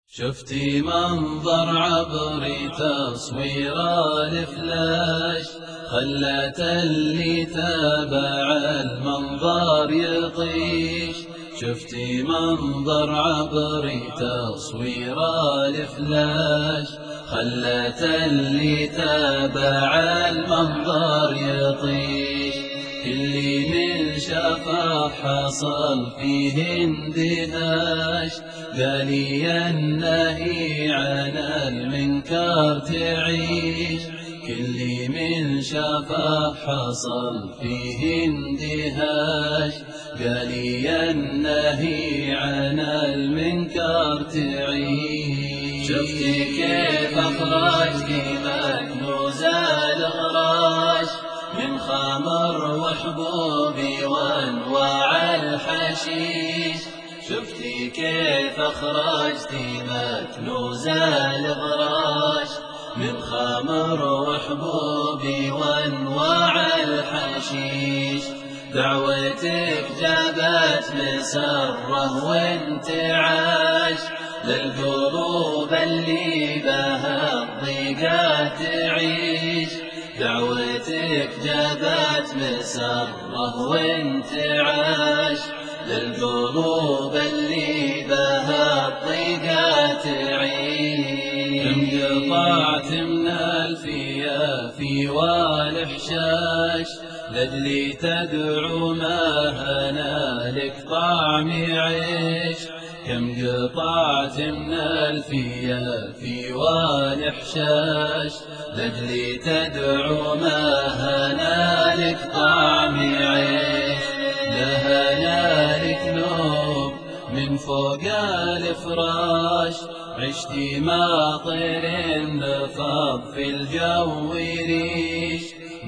شفتي منظر عبري تصويره الفلاش، خلت اللي تابع المنظر يطيش. شفتي منظر عبري تصويره الفلاش، خلت اللي تابع المنظر يطيش. اللي من شافه حصل فيه اندهاش، قالي النهي عن المنكر تعيش. كل من شافه حصل فيه اندهاش، قالي النهي عن المنكر تعيش. شفتي كيف أخرجتي مكنوز الغراش، من خمر وحبوبي وانواع الحشيش. شفتي كيف أخرجتي مكنوز الغراش، من خمر وحبوبي وانواع الحشيش. دعوتك جابت مسره وانتعاش، للقلوب اللي بها الضيقات تعيش. دعوتك جابت مسره وانتعاش، للقلوب اللي بها الضيقات تعيش. كم قطعت من الفيافي والحشاش، لجلي تدعو ما هنالك طعم عيش. كم قطعت من الفيافي والحشاش، لجلي تدعو ما هنالك طعم عيش. لهنالك نوم من فوق الفراش، عشتي ما طير نفض في الجو ريش.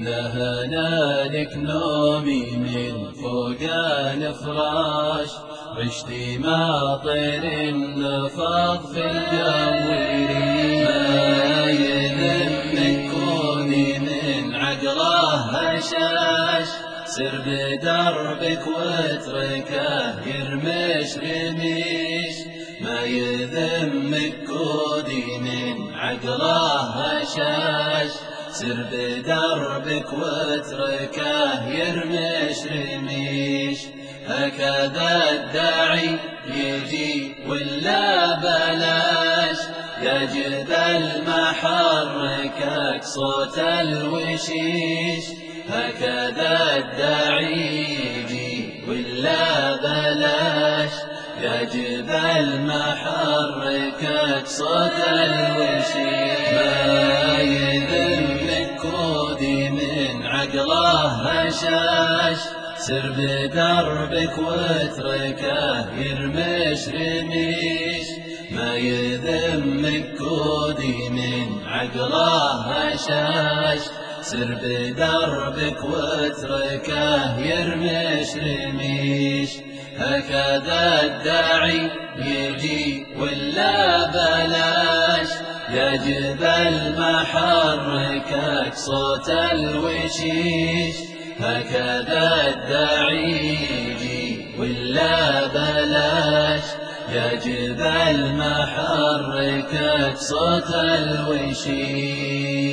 لهنالك نومي من فوق الفراش، عشتي ما طير نفض في الجو ريش. ما يهمك كوني من عقله هشاش، سر بدربك واتركه يرمش رميش. ما يذمك كودي من عقله هشاش، سر بدربك واتركه يرمش رميش. هكذا الداعي يجي ولا بلاش، يا جبل ما حركك صوت الوشيش. هكذا الداعي يجي ولا بلاش، يا جبل ما حركك صوت الوشيش. ما يذمك كودي من عقله هشاش، سر بدربك واتركه يرمش رميش. ما يذمك كودي من عقله هشاش، سر بدربك واتركه يرمش رميش. هكذا الداعي يجي ولا بلاش، يا جبل ما حركك صوت الوشيش. هكذا الداعي يجي ولا بلاش، يا جبل ما حركك صوت الوشيش.